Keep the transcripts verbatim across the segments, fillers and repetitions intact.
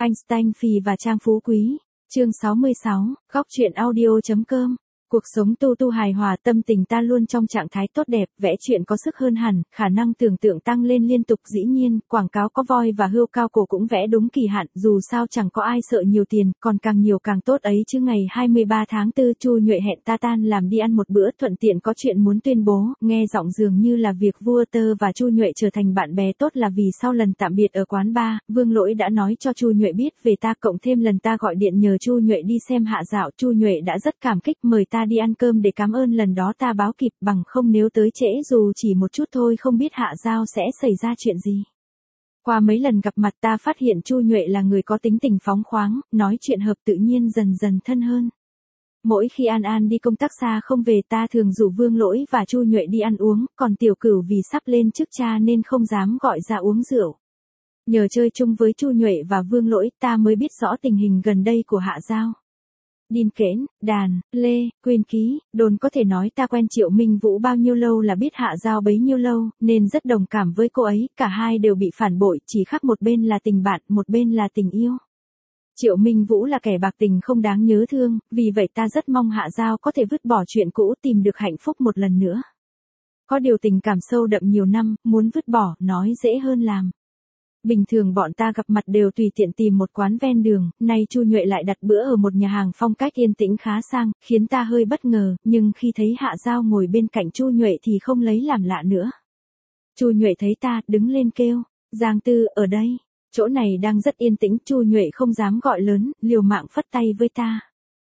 Einstein Phì và Trang Phú Quý. Chương sáu mươi sáu, góc truyện audio.com. Cuộc sống tu tu hài hòa, tâm tình ta luôn trong trạng thái tốt đẹp, vẽ chuyện có sức hơn hẳn, khả năng tưởng tượng tăng lên liên tục. Dĩ nhiên, quảng cáo có voi và hươu cao cổ cũng vẽ đúng kỳ hạn, dù sao chẳng có ai sợ nhiều tiền, còn càng nhiều càng tốt ấy chứ. Ngày hai mươi ba tháng tư, Chu Nhuệ hẹn ta tan làm đi ăn một bữa, thuận tiện có chuyện muốn tuyên bố, nghe giọng dường như là việc vua tơ và Chu Nhuệ trở thành bạn bè tốt là vì sau lần tạm biệt ở quán bar, Vương Lỗi đã nói cho Chu Nhuệ biết về ta, cộng thêm lần ta gọi điện nhờ Chu Nhuệ đi xem Hạ Dạo, Chu Nhuệ đã rất cảm kích mời ta đi ăn cơm để cảm ơn lần đó ta báo kịp, bằng không nếu tới trễ dù chỉ một chút thôi không biết Hạ Dạo sẽ xảy ra chuyện gì. Qua mấy lần gặp mặt ta phát hiện Chu Nhuệ là người có tính tình phóng khoáng, nói chuyện hợp tự nhiên, dần dần thân hơn. Mỗi khi An An đi công tác xa không về, ta thường rủ Vương Lỗi và Chu Nhuệ đi ăn uống, còn Tiểu Cửu vì sắp lên chức cha nên không dám gọi ra uống rượu. Nhờ chơi chung với Chu Nhuệ và Vương Lỗi, ta mới biết rõ tình hình gần đây của Hạ Dạo. Điên kẽn, đàn, lê, quyên ký, đồn có thể nói ta quen Triệu Minh Vũ bao nhiêu lâu là biết Hạ Dạo bấy nhiêu lâu, nên rất đồng cảm với cô ấy, cả hai đều bị phản bội, chỉ khác một bên là tình bạn, một bên là tình yêu. Triệu Minh Vũ là kẻ bạc tình không đáng nhớ thương, vì vậy ta rất mong Hạ Dạo có thể vứt bỏ chuyện cũ, tìm được hạnh phúc một lần nữa. Có điều tình cảm sâu đậm nhiều năm, muốn vứt bỏ, nói dễ hơn làm. Bình thường bọn ta gặp mặt đều tùy tiện tìm một quán ven đường, nay Chu Nhuệ lại đặt bữa ở một nhà hàng phong cách yên tĩnh khá sang, khiến ta hơi bất ngờ, nhưng khi thấy Hạ Dạo ngồi bên cạnh Chu Nhuệ thì không lấy làm lạ nữa. Chu Nhuệ thấy ta, đứng lên kêu, Giang Tư, ở đây. Chỗ này đang rất yên tĩnh, Chu Nhuệ không dám gọi lớn, liều mạng phất tay với ta.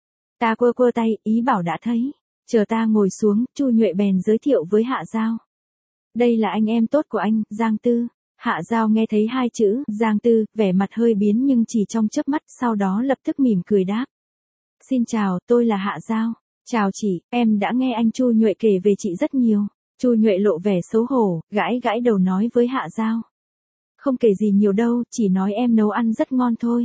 Ta quơ quơ tay, ý bảo đã thấy. Chờ ta ngồi xuống, Chu Nhuệ bèn giới thiệu với Hạ Dạo. Đây là anh em tốt của anh, Giang Tư. Hạ Dạo nghe thấy hai chữ, Giang Tư, vẻ mặt hơi biến nhưng chỉ trong chớp mắt, sau đó lập tức mỉm cười đáp. Xin chào, tôi là Hạ Dạo. Chào chị, em đã nghe anh Chu Nhuệ kể về chị rất nhiều. Chu Nhuệ lộ vẻ xấu hổ, gãi gãi đầu nói với Hạ Dạo. Không kể gì nhiều đâu, chỉ nói em nấu ăn rất ngon thôi.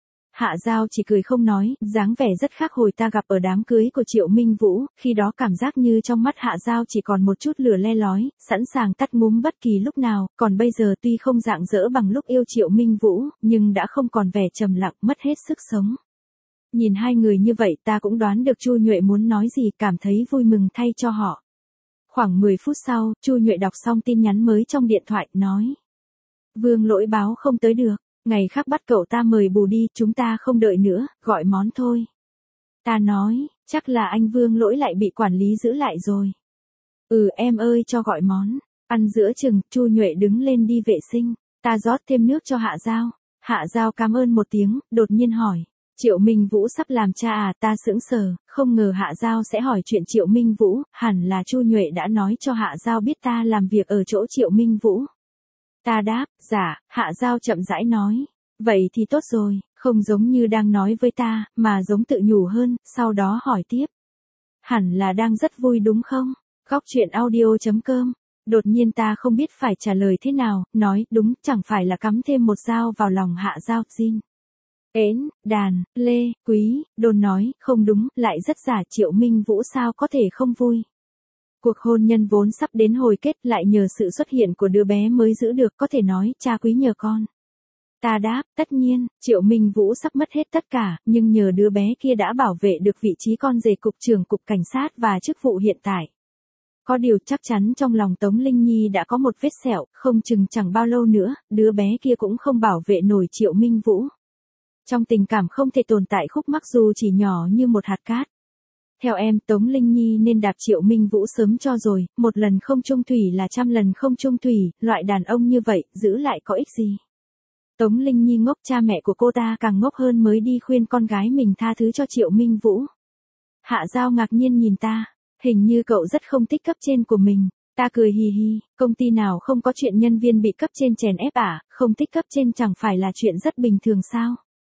Hạ Dạo chỉ cười không nói, dáng vẻ rất khác hồi ta gặp ở đám cưới của Triệu Minh Vũ, khi đó cảm giác như trong mắt Hạ Dạo chỉ còn một chút lửa le lói, sẵn sàng tắt ngúm bất kỳ lúc nào, còn bây giờ tuy không rạng rỡ bằng lúc yêu Triệu Minh Vũ, nhưng đã không còn vẻ trầm lặng, mất hết sức sống. Nhìn hai người như vậy ta cũng đoán được Chu Nhuệ muốn nói gì, cảm thấy vui mừng thay cho họ. Khoảng mười phút sau, Chu Nhuệ đọc xong tin nhắn mới trong điện thoại, nói. Vương Lỗi báo không tới được. Ngày khác bắt cậu ta mời bù đi, chúng ta không đợi nữa, gọi món thôi. Ta nói, chắc là anh Vương Lỗi lại bị quản lý giữ lại rồi. Ừ em ơi, cho gọi món. Ăn giữa chừng, Chu Nhuệ đứng lên đi vệ sinh. Ta rót thêm nước cho Hạ Dạo. Hạ Dạo cảm ơn một tiếng, đột nhiên hỏi. Triệu Minh Vũ sắp làm cha à? Ta sững sờ, không ngờ Hạ Dạo sẽ hỏi chuyện Triệu Minh Vũ, hẳn là Chu Nhuệ đã nói cho Hạ Dạo biết ta làm việc ở chỗ Triệu Minh Vũ. Ta đáp, dạ, Hạ Dạo chậm rãi nói. Vậy thì tốt rồi, không giống như đang nói với ta, mà giống tự nhủ hơn, sau đó hỏi tiếp. Hẳn là đang rất vui đúng không? Góc truyện audio.com. Đột nhiên ta không biết phải trả lời thế nào, nói, đúng, chẳng phải là cắm thêm một dao vào lòng Hạ Dạo, Jin. Ến, đàn, lê, quý, đồn nói, không đúng, lại rất giả, Triệu Minh Vũ sao có thể không vui. Cuộc hôn nhân vốn sắp đến hồi kết, lại nhờ sự xuất hiện của đứa bé mới giữ được, có thể nói, cha quý nhờ con. Ta đáp, tất nhiên, Triệu Minh Vũ sắp mất hết tất cả, nhưng nhờ đứa bé kia đã bảo vệ được vị trí con rể cục trưởng cục cảnh sát và chức vụ hiện tại. Có điều chắc chắn trong lòng Tống Linh Nhi đã có một vết sẹo, không chừng chẳng bao lâu nữa, đứa bé kia cũng không bảo vệ nổi Triệu Minh Vũ. Trong tình cảm không thể tồn tại khúc mắc dù chỉ nhỏ như một hạt cát. Theo em, Tống Linh Nhi nên đạp Triệu Minh Vũ sớm cho rồi, một lần không chung thủy là trăm lần không chung thủy, loại đàn ông như vậy, giữ lại có ích gì. Tống Linh Nhi ngốc, cha mẹ của cô ta càng ngốc hơn mới đi khuyên con gái mình tha thứ cho Triệu Minh Vũ. Hạ Dạo ngạc nhiên nhìn ta, hình như cậu rất không thích cấp trên của mình. Ta cười hì hì, công ty nào không có chuyện nhân viên bị cấp trên chèn ép à, không thích cấp trên chẳng phải là chuyện rất bình thường sao.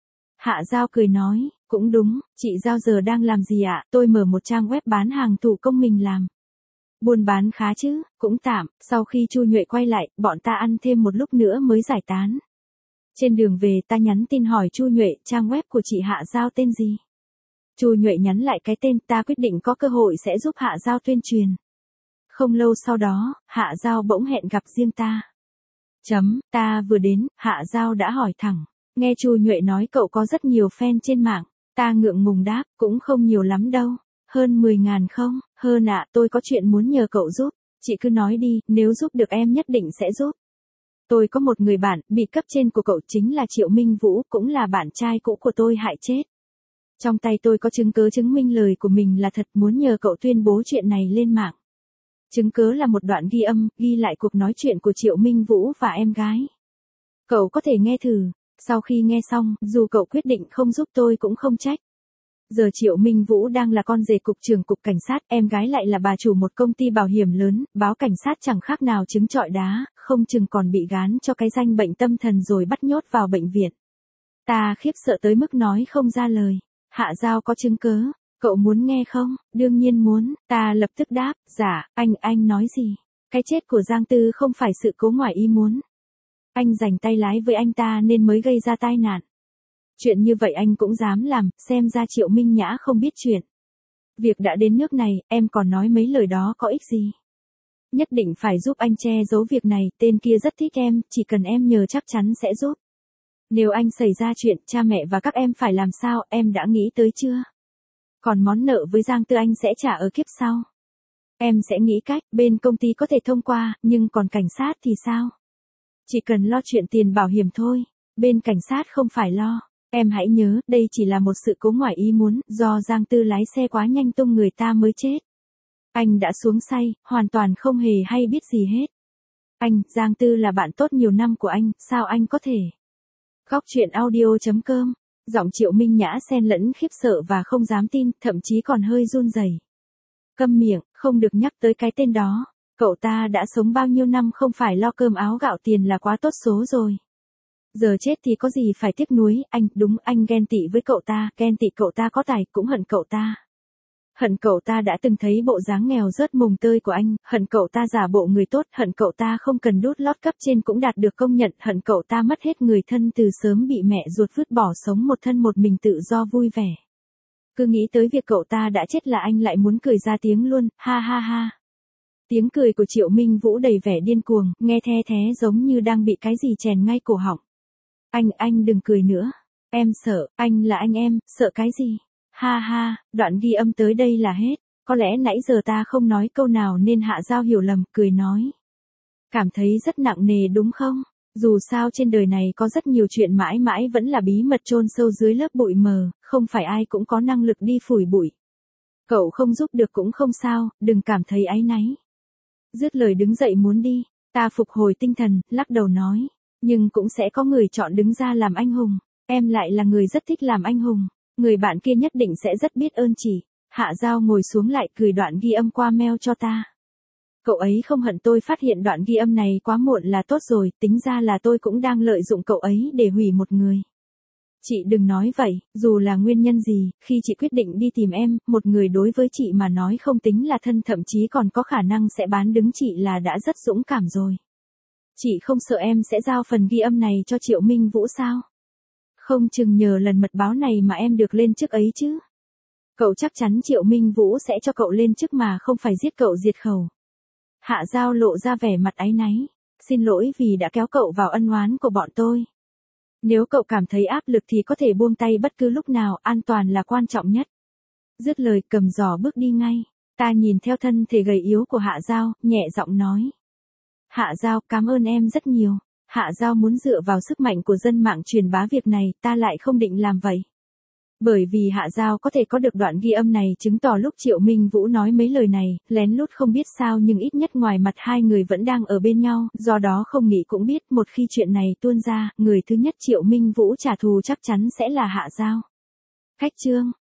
Hạ Dạo cười nói, cũng đúng, chị Dạo giờ đang làm gì ạ? À? Tôi mở một trang web bán hàng thủ công mình làm. Buôn bán khá chứ, cũng tạm, sau khi Chu Nhuệ quay lại, bọn ta ăn thêm một lúc nữa mới giải tán. Trên đường về ta nhắn tin hỏi Chu Nhuệ, trang web của chị Hạ Dạo tên gì? Chu Nhuệ nhắn lại cái tên, ta quyết định có cơ hội sẽ giúp Hạ Dạo tuyên truyền. Không lâu sau đó, Hạ Dạo bỗng hẹn gặp riêng ta. Chấm, ta vừa đến, Hạ Dạo đã hỏi thẳng. Nghe Chu Nhuệ nói cậu có rất nhiều fan trên mạng, ta ngượng ngùng đáp, cũng không nhiều lắm đâu, hơn mười ngàn không, hơn ạ, tôi có chuyện muốn nhờ cậu giúp, chị cứ nói đi, nếu giúp được em nhất định sẽ giúp. Tôi có một người bạn, bị cấp trên của cậu chính là Triệu Minh Vũ, cũng là bạn trai cũ của tôi hại chết. Trong tay tôi có chứng cứ chứng minh lời của mình là thật, muốn nhờ cậu tuyên bố chuyện này lên mạng. Chứng cứ là một đoạn ghi âm, ghi lại cuộc nói chuyện của Triệu Minh Vũ và em gái. Cậu có thể nghe thử, sau khi nghe xong, dù cậu quyết định không giúp tôi cũng không trách. Giờ Triệu Minh Vũ đang là con rể cục trưởng cục cảnh sát, em gái lại là bà chủ một công ty bảo hiểm lớn, báo cảnh sát chẳng khác nào trứng trọi đá, không chừng còn bị gán cho cái danh bệnh tâm thần rồi bắt nhốt vào bệnh viện. Ta khiếp sợ tới mức nói không ra lời. Hạ Giao có chứng cứ, cậu muốn nghe không? Đương nhiên muốn, ta lập tức đáp, dạ, anh, anh nói gì? Cái chết của Giang Tư không phải sự cố ngoài ý muốn. Anh giành tay lái với anh ta nên mới gây ra tai nạn. Chuyện như vậy anh cũng dám làm, xem ra Triệu Minh Nhã không biết chuyện. Việc đã đến nước này, em còn nói mấy lời đó có ích gì? Nhất định phải giúp anh che giấu việc này, tên kia rất thích em, chỉ cần em nhờ chắc chắn sẽ giúp. Nếu anh xảy ra chuyện, cha mẹ và các em phải làm sao, em đã nghĩ tới chưa? Còn món nợ với Giang Tư anh sẽ trả ở kiếp sau. Em sẽ nghĩ cách, bên công ty có thể thông qua, nhưng còn cảnh sát thì sao? Chỉ cần lo chuyện tiền bảo hiểm thôi, bên cảnh sát không phải lo. Em hãy nhớ, đây chỉ là một sự cố ngoài ý muốn, do Giang Tư lái xe quá nhanh tung người ta mới chết. Anh đã xuống say, hoàn toàn không hề hay biết gì hết. Anh, Giang Tư là bạn tốt nhiều năm của anh, sao anh có thể? Góc truyện audio chấm com, giọng Triệu Minh Nhã xen lẫn khiếp sợ và không dám tin, thậm chí còn hơi run rẩy. Câm miệng, không được nhắc tới cái tên đó. Cậu ta đã sống bao nhiêu năm không phải lo cơm áo gạo tiền là quá tốt số rồi. Giờ chết thì có gì phải tiếc nuối, anh, đúng, anh ghen tị với cậu ta, ghen tị cậu ta có tài, cũng hận cậu ta. Hận cậu ta đã từng thấy bộ dáng nghèo rớt mùng tơi của anh, hận cậu ta giả bộ người tốt, hận cậu ta không cần đút lót cấp trên cũng đạt được công nhận, hận cậu ta mất hết người thân từ sớm bị mẹ ruột vứt bỏ sống một thân một mình tự do vui vẻ. Cứ nghĩ tới việc cậu ta đã chết là anh lại muốn cười ra tiếng luôn, ha ha ha. Tiếng cười của Triệu Minh Vũ đầy vẻ điên cuồng, nghe the thé giống như đang bị cái gì chèn ngay cổ họng. Anh, anh đừng cười nữa. Em sợ, anh là anh em, sợ cái gì? Ha ha, đoạn ghi âm tới đây là hết. Có lẽ nãy giờ ta không nói câu nào nên Hạ Giao hiểu lầm, cười nói. Cảm thấy rất nặng nề đúng không? Dù sao trên đời này có rất nhiều chuyện mãi mãi vẫn là bí mật chôn sâu dưới lớp bụi mờ, không phải ai cũng có năng lực đi phủi bụi. Cậu không giúp được cũng không sao, đừng cảm thấy áy náy. Dứt lời đứng dậy muốn đi, ta phục hồi tinh thần, lắc đầu nói. Nhưng cũng sẽ có người chọn đứng ra làm anh hùng. Em lại là người rất thích làm anh hùng. Người bạn kia nhất định sẽ rất biết ơn chị. Hạ Giao ngồi xuống lại cười đoạn ghi âm qua mail cho ta. Cậu ấy không hận tôi phát hiện đoạn ghi âm này quá muộn là tốt rồi, tính ra là tôi cũng đang lợi dụng cậu ấy để hủy một người. Chị đừng nói vậy, dù là nguyên nhân gì, khi chị quyết định đi tìm em, một người đối với chị mà nói không tính là thân thậm chí còn có khả năng sẽ bán đứng chị là đã rất dũng cảm rồi. Chị không sợ em sẽ giao phần ghi âm này cho Triệu Minh Vũ sao? Không chừng nhờ lần mật báo này mà em được lên chức ấy chứ. Cậu chắc chắn Triệu Minh Vũ sẽ cho cậu lên chức mà không phải giết cậu diệt khẩu. Hạ Giao lộ ra vẻ mặt áy náy. Xin lỗi vì đã kéo cậu vào ân oán của bọn tôi. Nếu cậu cảm thấy áp lực thì có thể buông tay bất cứ lúc nào, an toàn là quan trọng nhất. Dứt lời cầm giỏ bước đi ngay. Ta nhìn theo thân thể gầy yếu của Hạ Giao, nhẹ giọng nói. Hạ Giao, cảm ơn em rất nhiều. Hạ Giao muốn dựa vào sức mạnh của dân mạng truyền bá việc này, ta lại không định làm vậy. Bởi vì Hạ Giao có thể có được đoạn ghi âm này chứng tỏ lúc Triệu Minh Vũ nói mấy lời này, lén lút không biết sao nhưng ít nhất ngoài mặt hai người vẫn đang ở bên nhau, do đó không nghĩ cũng biết một khi chuyện này tuôn ra, người thứ nhất Triệu Minh Vũ trả thù chắc chắn sẽ là Hạ Giao. Khách chương.